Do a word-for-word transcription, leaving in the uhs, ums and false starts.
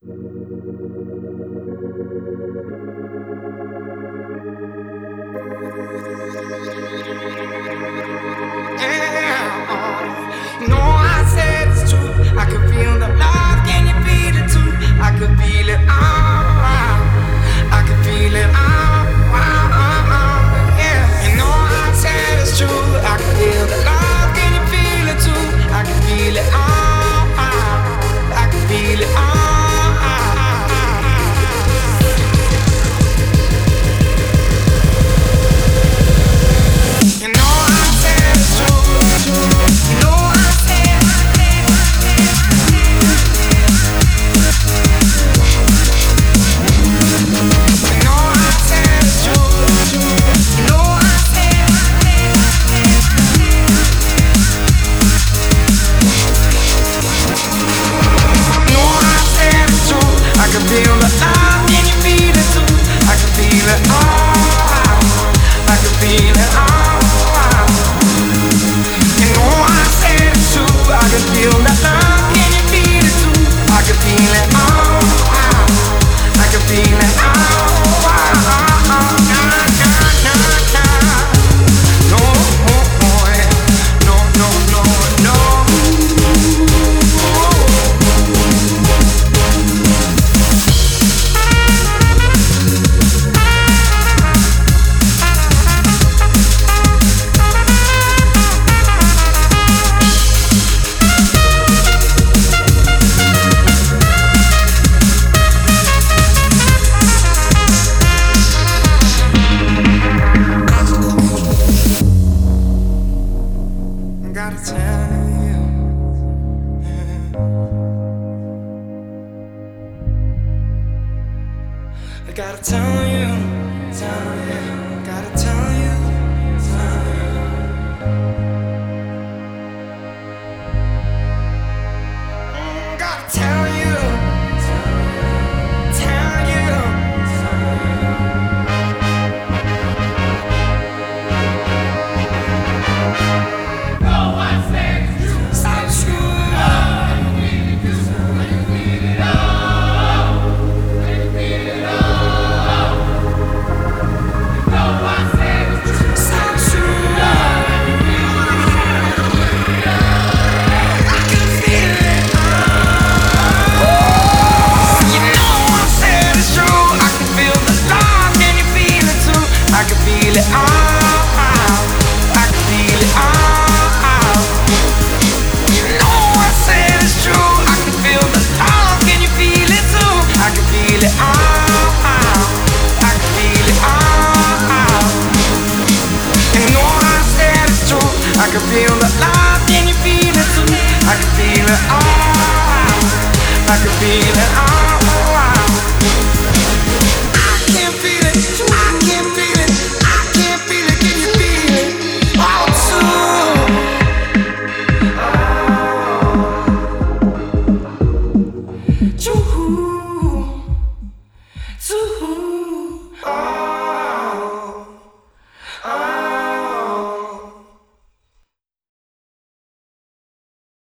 You know I said it's true. I could feel the love, can you feel it too? I could feel it, ah, I could feel it, ah, ah, ah, ah, yeah. You know I said it's true. I could feel the love, can you feel it too? I could feel it, ah, ah, I could feel it, ah, ah, ah, ah. You know I said it's true. You know I said, you know I said it's true. You know I said, you know I said it's true. I can feel the love, can you feel it too? I can feel it, oh, I can feel it, oh. You know I said it's true. I can feel that love, can you feel it too? I can feel it, oh, I can feel it, oh, oh, oh, oh, nah, nah, nah, nah. No, oh, oh, yeah. No, no, no, no. I gotta tell you, yeah. I gotta tell you, tell you, gotta tell you, tell you. Mm, gotta tell you, tell you, so true. I can feel the love, can you feel it too? I can feel it, oh, I can feel it, oh.